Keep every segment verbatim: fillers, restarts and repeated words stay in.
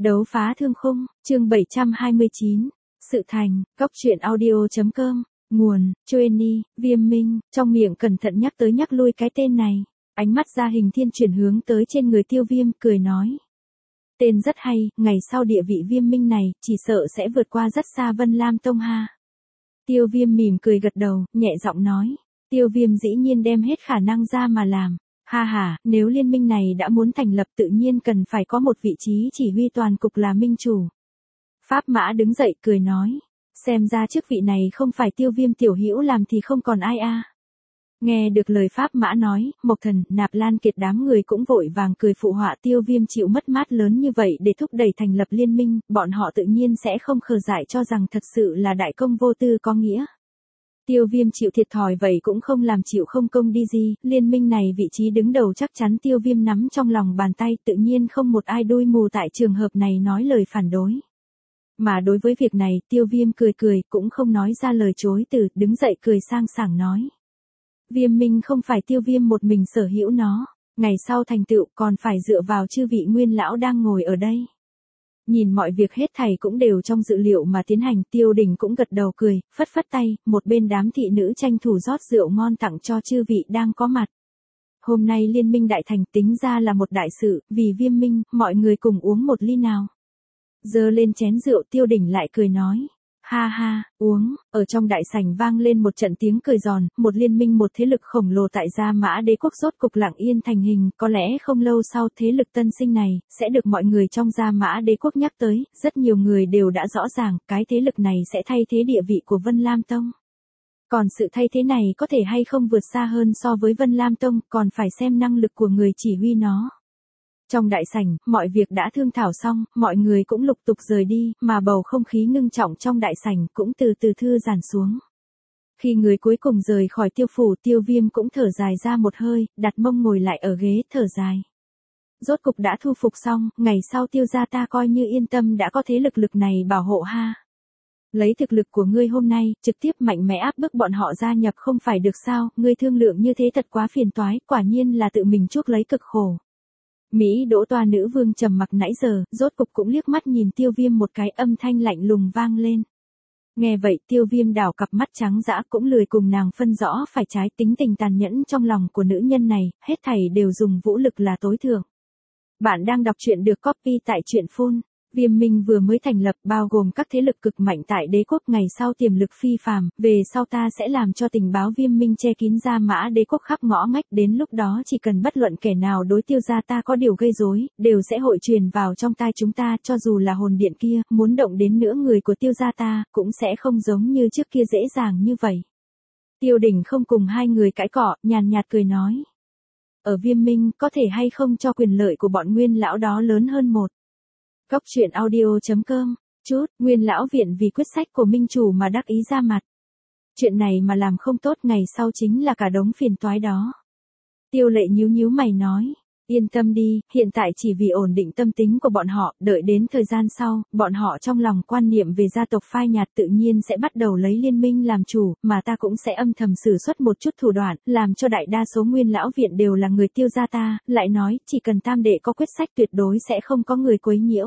Đấu phá thương khung, chương bảy trăm hai mươi chín. Sự thành, góc truyện audio.com, nguồn, Chueni, Viêm Minh, trong miệng cẩn thận nhắc tới nhắc lui cái tên này. Ánh mắt Gia Hình Thiên chuyển hướng tới trên người Tiêu Viêm, cười nói. Tên rất hay, ngày sau địa vị Viêm Minh này, chỉ sợ sẽ vượt qua rất xa Vân Lam Tông ha. Tiêu Viêm mỉm cười gật đầu, nhẹ giọng nói. Tiêu Viêm dĩ nhiên đem hết khả năng ra mà làm. Ha ha, nếu liên minh này đã muốn thành lập tự nhiên cần phải có một vị trí chỉ huy toàn cục là minh chủ. Pháp Mã đứng dậy cười nói. Xem ra chức vị này không phải Tiêu Viêm tiểu hữu làm thì không còn ai a. Nghe được lời Pháp Mã nói, Mộc Thần, Nạp Lan Kiệt đám người cũng vội vàng cười phụ họa. Tiêu Viêm chịu mất mát lớn như vậy để thúc đẩy thành lập liên minh, bọn họ tự nhiên sẽ không khờ dại cho rằng thật sự là đại công vô tư có nghĩa. Tiêu Viêm chịu thiệt thòi vậy cũng không làm chịu không công đi gì, liên minh này vị trí đứng đầu chắc chắn Tiêu Viêm nắm trong lòng bàn tay, tự nhiên không một ai đuôi mù tại trường hợp này nói lời phản đối. Mà đối với việc này, Tiêu Viêm cười cười, cũng không nói ra lời chối từ, đứng dậy cười sang sảng nói. Viêm minh không phải Tiêu Viêm một mình sở hữu nó, ngày sau thành tựu còn phải dựa vào chư vị nguyên lão đang ngồi ở đây. Nhìn mọi việc hết thảy cũng đều trong dự liệu mà tiến hành, Tiêu Đình cũng gật đầu cười, phất phất tay, một bên đám thị nữ tranh thủ rót rượu ngon tặng cho chư vị đang có mặt. Hôm nay liên minh đại thành tính ra là một đại sự, vì Viêm minh, mọi người cùng uống một ly nào. Giơ lên chén rượu, Tiêu Đình lại cười nói. Ha ha, uống, ở trong đại sảnh vang lên một trận tiếng cười giòn, một liên minh một thế lực khổng lồ tại Gia Mã Đế quốc rốt cục lặng yên thành hình, có lẽ không lâu sau thế lực tân sinh này, sẽ được mọi người trong Gia Mã Đế quốc nhắc tới, rất nhiều người đều đã rõ ràng, cái thế lực này sẽ thay thế địa vị của Vân Lam Tông. Còn sự thay thế này có thể hay không vượt xa hơn so với Vân Lam Tông, còn phải xem năng lực của người chỉ huy nó. Trong đại sảnh, mọi việc đã thương thảo xong, mọi người cũng lục tục rời đi, mà bầu không khí ngưng trọng trong đại sảnh cũng từ từ thư giãn xuống. Khi người cuối cùng rời khỏi Tiêu phủ, Tiêu Viêm cũng thở dài ra một hơi, đặt mông ngồi lại ở ghế, thở dài. Rốt cục đã thu phục xong, ngày sau Tiêu gia ta coi như yên tâm đã có thế lực lực này bảo hộ ha. Lấy thực lực của ngươi hôm nay, trực tiếp mạnh mẽ áp bức bọn họ gia nhập không phải được sao, ngươi thương lượng như thế thật quá phiền toái, quả nhiên là tự mình chuốc lấy cực khổ. Mỹ Đỗ Toa nữ vương trầm mặc nãy giờ, rốt cục cũng liếc mắt nhìn Tiêu Viêm một cái, âm thanh lạnh lùng vang lên. Nghe vậy Tiêu Viêm đảo cặp mắt trắng dã, cũng lười cùng nàng phân rõ phải trái, tính tình tàn nhẫn trong lòng của nữ nhân này, hết thảy đều dùng vũ lực là tối thượng. Bạn đang đọc truyện được copy tại truyện phun. Viêm minh vừa mới thành lập, bao gồm các thế lực cực mạnh tại đế quốc, ngày sau tiềm lực phi phàm, về sau ta sẽ làm cho tình báo Viêm minh che kín Gia Mã Đế quốc khắp ngõ ngách, đến lúc đó chỉ cần bất luận kẻ nào đối Tiêu gia ta có điều gây rối, đều sẽ hội truyền vào trong tai chúng ta, cho dù là hồn điện kia, muốn động đến nữa người của Tiêu gia ta, cũng sẽ không giống như trước kia dễ dàng như vậy. Tiêu Đình không cùng hai người cãi cọ, nhàn nhạt cười nói. Ở Viêm minh, có thể hay không cho quyền lợi của bọn nguyên lão đó lớn hơn một. Góc truyện audio.com, chút, nguyên lão viện vì quyết sách của minh chủ mà đắc ý ra mặt. Chuyện này mà làm không tốt ngày sau chính là cả đống phiền toái đó. Tiêu Lệ nhíu nhíu mày nói, yên tâm đi, hiện tại chỉ vì ổn định tâm tính của bọn họ, đợi đến thời gian sau, bọn họ trong lòng quan niệm về gia tộc phai nhạt tự nhiên sẽ bắt đầu lấy liên minh làm chủ, mà ta cũng sẽ âm thầm sử xuất một chút thủ đoạn, làm cho đại đa số nguyên lão viện đều là người Tiêu gia ta, lại nói, chỉ cần tam đệ có quyết sách tuyệt đối sẽ không có người quấy nhiễu.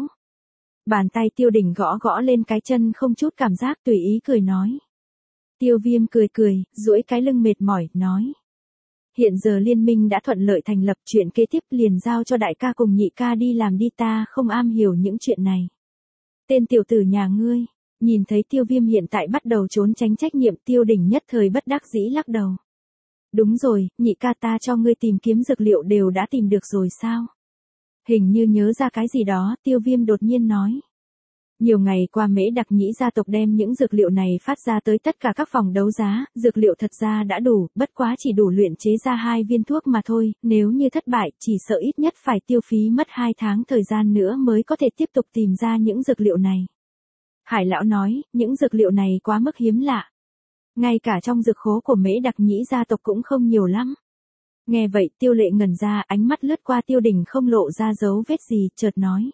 Bàn tay Tiêu Đình gõ gõ lên cái chân không chút cảm giác, tùy ý cười nói. Tiêu Viêm cười cười, duỗi cái lưng mệt mỏi, nói. Hiện giờ liên minh đã thuận lợi thành lập, chuyện kế tiếp liền giao cho đại ca cùng nhị ca đi làm đi, ta không am hiểu những chuyện này. Tên tiểu tử nhà ngươi, nhìn thấy Tiêu Viêm hiện tại bắt đầu trốn tránh trách nhiệm, Tiêu Đình nhất thời bất đắc dĩ lắc đầu. Đúng rồi, nhị ca ta cho ngươi tìm kiếm dược liệu đều đã tìm được rồi sao? Hình như nhớ ra cái gì đó, Tiêu Viêm đột nhiên nói. Nhiều ngày qua Mễ Đặc Nhĩ gia tộc đem những dược liệu này phát ra tới tất cả các phòng đấu giá, dược liệu thật ra đã đủ, bất quá chỉ đủ luyện chế ra hai viên thuốc mà thôi, nếu như thất bại, chỉ sợ ít nhất phải tiêu phí mất hai tháng thời gian nữa mới có thể tiếp tục tìm ra những dược liệu này. Hải lão nói, những dược liệu này quá mức hiếm lạ. Ngay cả trong dược khố của Mễ Đặc Nhĩ gia tộc cũng không nhiều lắm. Nghe vậy Tiêu Lệ ngẩn ra, ánh mắt lướt qua Tiêu Đình không lộ ra dấu vết gì, chợt nói.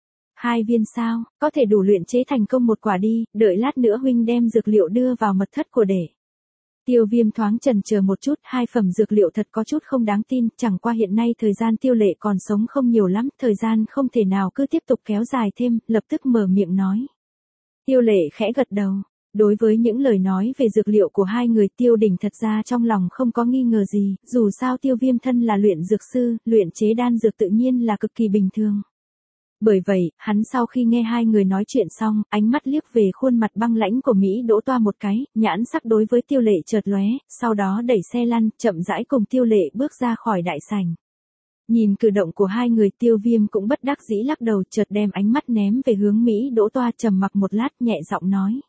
Hai viên sao, có thể đủ luyện chế thành công một quả đi, đợi lát nữa huynh đem dược liệu đưa vào mật thất của đệ. Tiêu Viêm thoáng chần chờ một chút, hai phẩm dược liệu thật có chút không đáng tin, chẳng qua hiện nay thời gian Tiêu Lệ còn sống không nhiều lắm, thời gian không thể nào cứ tiếp tục kéo dài thêm, lập tức mở miệng nói. Tiêu Lệ khẽ gật đầu. Đối với những lời nói về dược liệu của hai người Tiêu Đình thật ra trong lòng không có nghi ngờ gì, dù sao Tiêu Viêm thân là luyện dược sư, luyện chế đan dược tự nhiên là cực kỳ bình thường. Bởi vậy, hắn sau khi nghe hai người nói chuyện xong, ánh mắt liếc về khuôn mặt băng lãnh của Mỹ Đỗ Toa một cái, nhãn sắc đối với Tiêu Lệ chợt lóe, sau đó đẩy xe lăn, chậm rãi cùng Tiêu Lệ bước ra khỏi đại sảnh. Nhìn cử động của hai người Tiêu Viêm cũng bất đắc dĩ lắc đầu, chợt đem ánh mắt ném về hướng Mỹ Đỗ Toa, trầm mặc một lát nhẹ giọng nói.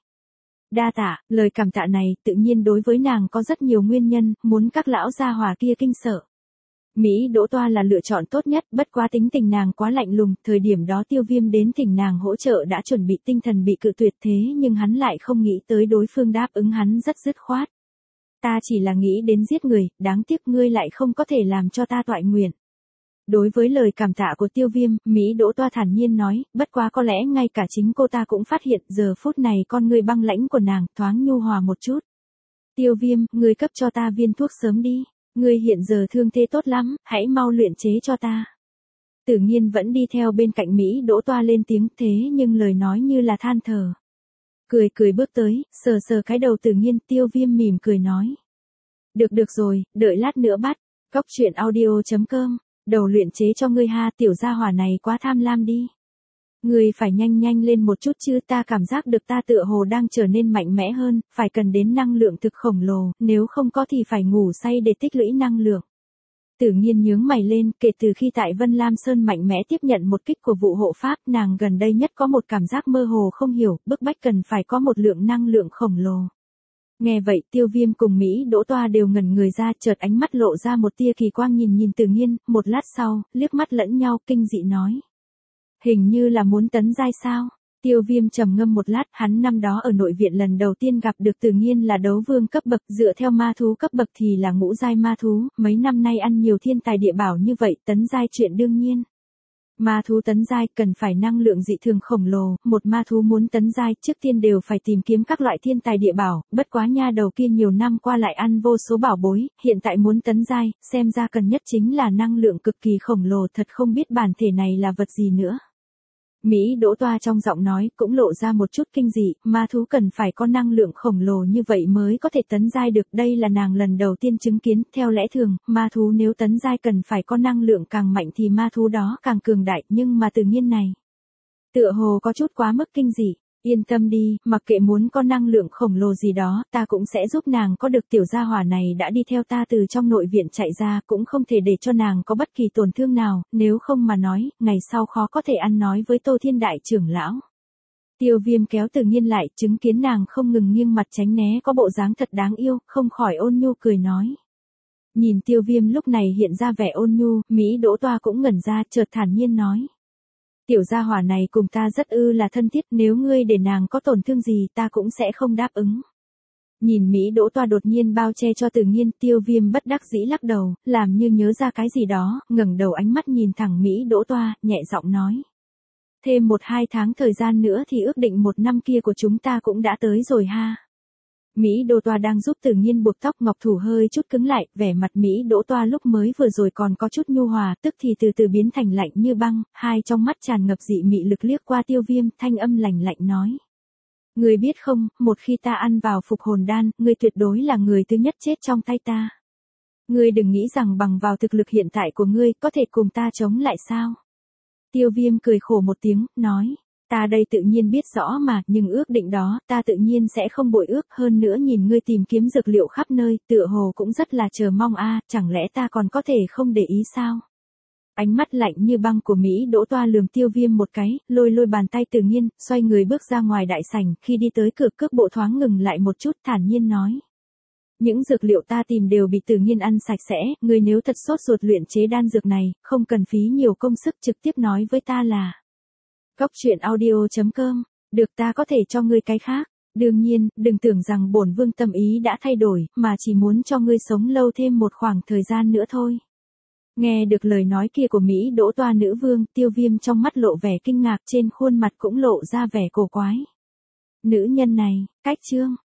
Đa tạ, lời cảm tạ này tự nhiên đối với nàng có rất nhiều nguyên nhân, muốn các lão gia hỏa kia kinh sợ. Mỹ Đỗ Toa là lựa chọn tốt nhất, bất quá tính tình nàng quá lạnh lùng, thời điểm đó Tiêu Viêm đến thỉnh nàng hỗ trợ đã chuẩn bị tinh thần bị cự tuyệt thế nhưng hắn lại không nghĩ tới đối phương đáp ứng hắn rất dứt khoát. Ta chỉ là nghĩ đến giết người, đáng tiếc ngươi lại không có thể làm cho ta toại nguyện. Đối với lời cảm tạ của Tiêu Viêm, Mỹ Đỗ Toa thản nhiên nói, bất quá có lẽ ngay cả chính cô ta cũng phát hiện giờ phút này con người băng lãnh của nàng thoáng nhu hòa một chút. Tiêu Viêm, ngươi cấp cho ta viên thuốc sớm đi, ngươi hiện giờ thương thế tốt lắm, hãy mau luyện chế cho ta. Tử Nhiên vẫn đi theo bên cạnh Mỹ Đỗ Toa lên tiếng thế nhưng lời nói như là than thở. Cười cười bước tới, sờ sờ cái đầu Tử Nhiên, Tiêu Viêm mỉm cười nói. Được được rồi, đợi lát nữa bắt, cóc truyện audio chấm com. Đầu luyện chế cho ngươi ha, tiểu gia hỏa này quá tham lam đi. Ngươi phải nhanh nhanh lên một chút chứ, ta cảm giác được ta tựa hồ đang trở nên mạnh mẽ hơn, phải cần đến năng lượng thực khổng lồ, nếu không có thì phải ngủ say để tích lũy năng lượng. Tử Nhiên nhướng mày lên, kể từ khi tại Vân Lam Sơn mạnh mẽ tiếp nhận một kích của vụ hộ pháp, nàng gần đây nhất có một cảm giác mơ hồ không hiểu, bức bách cần phải có một lượng năng lượng khổng lồ. Nghe vậy Tiêu Viêm cùng Mỹ Đỗ Toa đều ngẩn người ra, chợt ánh mắt lộ ra một tia kỳ quang nhìn nhìn Tử Nhiên, một lát sau, liếc mắt lẫn nhau kinh dị nói. Hình như là muốn tấn giai sao? Tiêu Viêm trầm ngâm một lát, hắn năm đó ở nội viện lần đầu tiên gặp được Tử Nhiên là đấu vương cấp bậc, dựa theo ma thú cấp bậc thì là ngũ giai ma thú, mấy năm nay ăn nhiều thiên tài địa bảo như vậy, tấn giai chuyện đương nhiên. Ma thú tấn giai cần phải năng lượng dị thường khổng lồ, một ma thú muốn tấn giai trước tiên đều phải tìm kiếm các loại thiên tài địa bảo, bất quá nha đầu kia nhiều năm qua lại ăn vô số bảo bối, hiện tại muốn tấn giai, xem ra cần nhất chính là năng lượng cực kỳ khổng lồ, thật không biết bản thể này là vật gì nữa. Mỹ Đỗ Toa trong giọng nói cũng lộ ra một chút kinh dị, ma thú cần phải có năng lượng khổng lồ như vậy mới có thể tấn giai được, đây là nàng lần đầu tiên chứng kiến, theo lẽ thường, ma thú nếu tấn giai cần phải có năng lượng càng mạnh thì ma thú đó càng cường đại, nhưng mà Tử Nhiên này, tựa hồ có chút quá mức kinh dị. Yên tâm đi, mặc kệ muốn có năng lượng khổng lồ gì đó, ta cũng sẽ giúp nàng có được, tiểu gia hỏa này đã đi theo ta từ trong nội viện chạy ra, cũng không thể để cho nàng có bất kỳ tổn thương nào, nếu không mà nói, ngày sau khó có thể ăn nói với Tô Thiên Đại trưởng lão. Tiêu Viêm kéo Tử Nhiên lại, chứng kiến nàng không ngừng nghiêng mặt tránh né có bộ dáng thật đáng yêu, không khỏi ôn nhu cười nói. Nhìn Tiêu Viêm lúc này hiện ra vẻ ôn nhu, Mỹ Đỗ Toa cũng ngẩn ra, chợt thản nhiên nói. Tiểu gia hỏa này cùng ta rất ư là thân thiết, nếu ngươi để nàng có tổn thương gì ta cũng sẽ không đáp ứng. Nhìn Mỹ Đỗ Toa đột nhiên bao che cho Tử Nhiên, Tiêu Viêm bất đắc dĩ lắc đầu, làm như nhớ ra cái gì đó, ngẩng đầu ánh mắt nhìn thẳng Mỹ Đỗ Toa, nhẹ giọng nói. Thêm một hai tháng thời gian nữa thì ước định một năm kia của chúng ta cũng đã tới rồi ha. Mỹ Đỗ Toa đang giúp Tử Nhiên buộc tóc, ngọc thủ hơi chút cứng lại, vẻ mặt Mỹ Đỗ Toa lúc mới vừa rồi còn có chút nhu hòa, tức thì từ từ biến thành lạnh như băng, hai trong mắt tràn ngập dị mị lực liếc qua Tiêu Viêm, thanh âm lạnh lạnh nói. Ngươi biết không, một khi ta ăn vào phục hồn đan, ngươi tuyệt đối là người thứ nhất chết trong tay ta. Ngươi đừng nghĩ rằng bằng vào thực lực hiện tại của ngươi có thể cùng ta chống lại sao. Tiêu Viêm cười khổ một tiếng, nói. Ta đây tự nhiên biết rõ mà, nhưng ước định đó, ta tự nhiên sẽ không bội ước, hơn nữa nhìn ngươi tìm kiếm dược liệu khắp nơi, tựa hồ cũng rất là chờ mong a, chẳng lẽ ta còn có thể không để ý sao? Ánh mắt lạnh như băng của Mỹ Đỗ Toa lườm Tiêu Viêm một cái, lôi lôi bàn tay Tử Nhiên, xoay người bước ra ngoài đại sảnh, khi đi tới cửa cước bộ thoáng ngừng lại một chút, thản nhiên nói. Những dược liệu ta tìm đều bị Tử Nhiên ăn sạch sẽ, ngươi nếu thật sốt ruột luyện chế đan dược này, không cần phí nhiều công sức, trực tiếp nói với ta là. Cóc truyện audio chấm com, được, ta có thể cho ngươi cái khác. Đương nhiên, đừng tưởng rằng bổn vương tâm ý đã thay đổi, mà chỉ muốn cho ngươi sống lâu thêm một khoảng thời gian nữa thôi. Nghe được lời nói kia của Mỹ Đỗ Toa nữ vương, Tiêu Viêm trong mắt lộ vẻ kinh ngạc, trên khuôn mặt cũng lộ ra vẻ cổ quái. Nữ nhân này, cách chương.